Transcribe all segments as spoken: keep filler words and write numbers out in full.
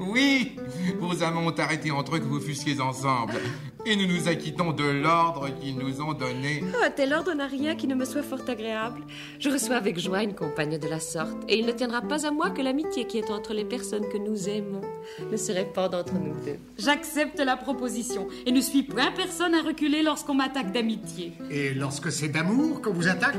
Oui, vos amants ont arrêté entre eux que vous fussiez ensemble. Et nous nous acquittons de l'ordre qu'ils nous ont donné. Oh, tel ordre n'a rien qui ne me soit fort agréable. Je reçois avec joie une compagne de la sorte, et il ne tiendra pas à moi que l'amitié qui est entre les personnes que nous aimons ne se répande entre nous deux. J'accepte la proposition, et ne suis point personne à reculer lorsqu'on m'attaque d'amitié. Et lorsque c'est d'amour qu'on vous attaque?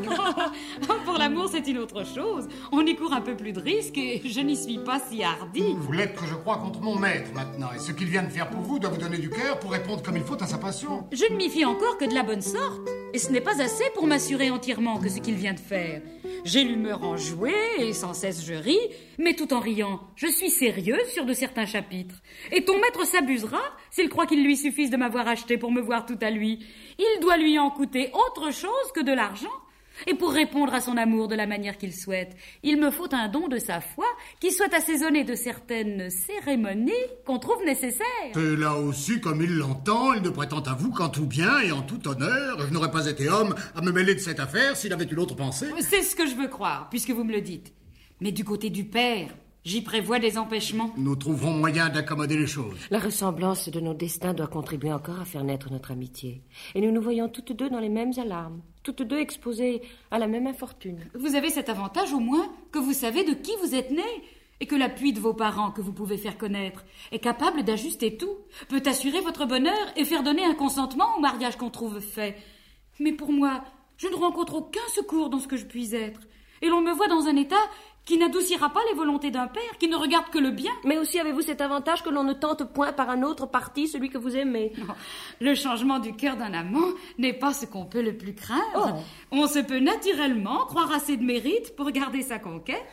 Pour l'amour, c'est une autre chose. On y court un peu plus de risques, et je n'y suis pas si hardie. Vous l'êtes que je crois contre mon maître maintenant, et ce qu'il vient de faire pour vous doit vous donner du cœur pour répondre comme il faut à sa passion. Je ne m'y fie encore que de la bonne sorte, et ce n'est pas assez pour m'assurer entièrement que ce qu'il vient de faire. J'ai l'humeur enjouée, et sans cesse je ris, mais tout en riant, je suis sérieuse sur de certains chapitres. Et ton maître s'abusera s'il croit qu'il lui suffise de m'avoir acheté pour me voir tout à lui. Il doit lui en coûter autre chose que de l'argent. Et pour répondre à son amour de la manière qu'il souhaite, il me faut un don de sa foi qui soit assaisonné de certaines cérémonies qu'on trouve nécessaires. Et là aussi, comme il l'entend, il ne prétend à vous qu'en tout bien et en tout honneur. Je n'aurais pas été homme à me mêler de cette affaire s'il avait une autre pensée. C'est ce que je veux croire, puisque vous me le dites. Mais du côté du père, j'y prévois des empêchements. Nous trouverons moyen d'accommoder les choses. La ressemblance de nos destins doit contribuer encore à faire naître notre amitié. Et nous nous voyons toutes deux dans les mêmes alarmes, toutes deux exposées à la même infortune. Vous avez cet avantage au moins que vous savez de qui vous êtes nés, et que l'appui de vos parents que vous pouvez faire connaître est capable d'ajuster tout, peut assurer votre bonheur et faire donner un consentement au mariage qu'on trouve fait. Mais pour moi, je ne rencontre aucun secours dans ce que je puis être, et l'on me voit dans un état qui n'adoucira pas les volontés d'un père, qui ne regarde que le bien. Mais aussi avez-vous cet avantage que l'on ne tente point par un autre parti celui que vous aimez. Non, le changement du cœur d'un amant n'est pas ce qu'on peut le plus craindre. Oh. On se peut naturellement croire assez de mérite pour garder sa conquête.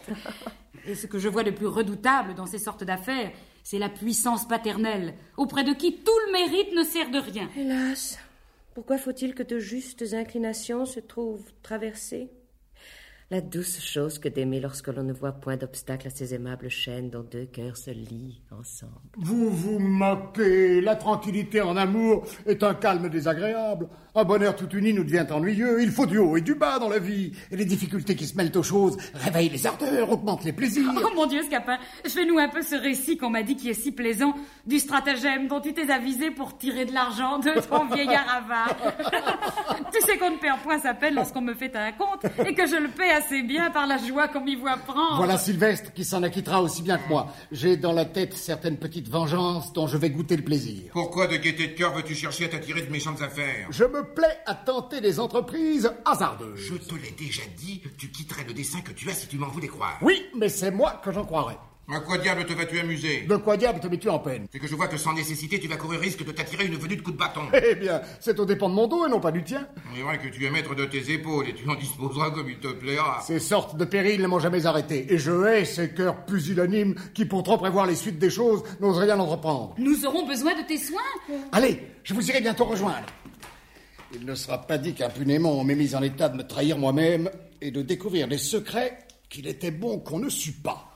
Et ce que je vois de plus redoutable dans ces sortes d'affaires, c'est la puissance paternelle, auprès de qui tout le mérite ne sert de rien. Hélas, pourquoi faut-il que de justes inclinations se trouvent traversées? La douce chose que d'aimer lorsque l'on ne voit point d'obstacle à ces aimables chaînes dont deux cœurs se lient ensemble. Vous vous moquez. La tranquillité en amour est un calme désagréable. Un bonheur tout uni nous devient ennuyeux. Il faut du haut et du bas dans la vie. Et les difficultés qui se mêlent aux choses réveillent les ardeurs, augmentent les plaisirs. Oh mon Dieu, Scapin, fais-nous un peu ce récit qu'on m'a dit qui est si plaisant, du stratagème dont tu t'es avisé pour tirer de l'argent de ton vieillard avare. Tu sais qu'on ne perd point sa peine lorsqu'on me fait un compte, et que je le paie assez bien par la joie qu'on m'y voit prendre. Voilà Sylvestre qui s'en acquittera aussi bien que moi. J'ai dans la tête certaines petites vengeances dont je vais goûter le plaisir. Pourquoi de gaieté de cœur veux-tu chercher à t'attirer de méchantes affaires? Je me plais à tenter des entreprises hasardeuses. Je te l'ai déjà dit, tu quitterais le dessein que tu as si tu m'en voulais croire. Oui, mais c'est moi que j'en croirais. À quoi diable te vas-tu amuser? De quoi diable te mets-tu en peine? C'est que je vois que sans nécessité, tu vas courir risque de t'attirer une venue de coup de bâton. Eh bien, c'est au dépend de mon dos et non pas du tien. Il est vrai que tu es maître de tes épaules et tu en disposeras comme il te plaira. Ces sortes de périls ne m'ont jamais arrêté. Et je hais ces cœurs pusillanimes qui, pour trop prévoir les suites des choses, n'osent rien entreprendre. Nous aurons besoin de tes soins. Allez, je vous irai bientôt rejoindre. Il ne sera pas dit qu'impunément on m'ait mis en état de me trahir moi-même et de découvrir des secrets qu'il était bon qu'on ne sût pas.